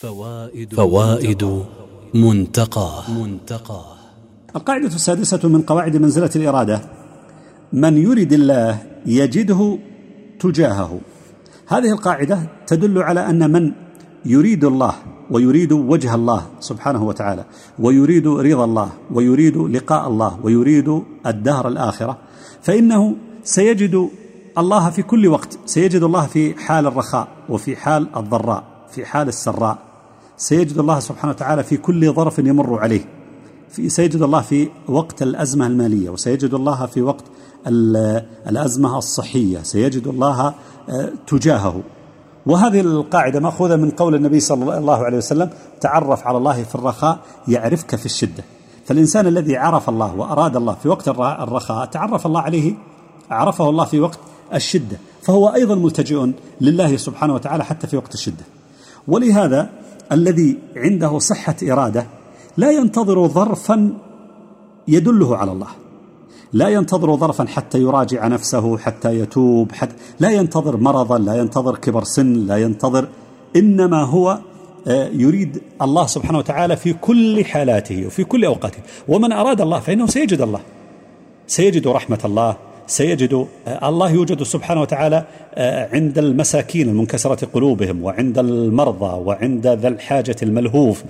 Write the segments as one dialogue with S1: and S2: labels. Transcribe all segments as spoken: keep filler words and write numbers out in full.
S1: فوائد, فوائد منتقاه منتقاه
S2: القاعدة السادسة من قواعد منزلة الإرادة: من يرد الله يجده تجاهه. هذه القاعدة تدل على أن من يريد الله ويريد وجه الله سبحانه وتعالى ويريد رضا الله ويريد لقاء الله ويريد الدار الآخرة، فإنه سيجد الله في كل وقت. سيجد الله في حال الرخاء وفي حال الضراء، في حال السراء. سيجد الله سبحانه وتعالى في كل ظرف يمر عليه. سيجد الله في وقت الأزمة المالية، وسيجد الله في وقت الأزمة الصحية، سيجد الله تجاهه. وهذه القاعدة مأخوذة من قول النبي صلى الله عليه وسلم: تعرف على الله في الرخاء يعرفك في الشدة. فالإنسان الذي عرف الله وأراد الله في وقت الرخاء تعرف الله عليه، عرفه الله في وقت الشدة، فهو أيضا ملتجئ لله سبحانه وتعالى حتى في وقت الشدة. ولهذا الذي عنده صحة إرادة لا ينتظر ظرفا يدله على الله، لا ينتظر ظرفا حتى يراجع نفسه، حتى يتوب، حتى لا ينتظر مرضا، لا ينتظر كبر سن، لا ينتظر، إنما هو يريد الله سبحانه وتعالى في كل حالاته وفي كل أوقاته. ومن أراد الله فإنه سيجد الله، سيجد رحمة الله، سيجد الله يوجد سبحانه وتعالى عند المساكين المنكسرة قلوبهم، وعند المرضى، وعند ذا الحاجة الملهوف،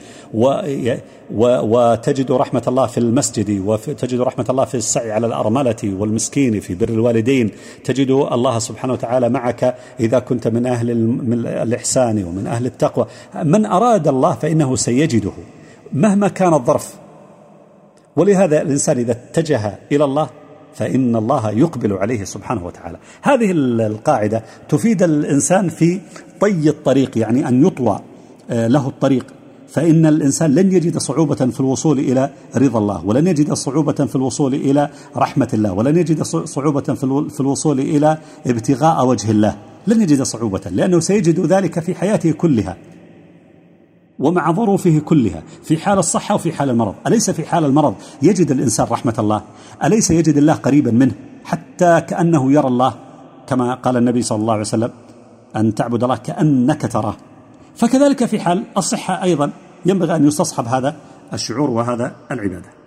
S2: وتجد رحمة الله في المسجد، وتجد رحمة الله في السعي على الأرملة والمسكين، في بر الوالدين. تجد الله سبحانه وتعالى معك إذا كنت من أهل الإحسان ومن أهل التقوى. من أراد الله فإنه سيجده مهما كان الظرف. ولهذا الإنسان إذا اتجه إلى الله فإن الله يقبل عليه سبحانه وتعالى. هذه القاعدة تفيد الإنسان في طي الطريق، يعني أن يطوى له الطريق. فإن الإنسان لن يجد صعوبة في الوصول إلى رضا الله، ولن يجد صعوبة في الوصول إلى رحمة الله، ولن يجد صعوبة في الوصول إلى ابتغاء وجه الله، لن يجد صعوبة، لأنه سيجد ذلك في حياته كلها ومع ظروفه كلها، في حال الصحة وفي حال المرض. أليس في حال المرض يجد الإنسان رحمة الله؟ أليس يجد الله قريبا منه حتى كأنه يرى الله، كما قال النبي صلى الله عليه وسلم: أن تعبد الله كأنك تراه. فكذلك في حال الصحة أيضا ينبغي أن يستصحب هذا الشعور وهذا العبادة.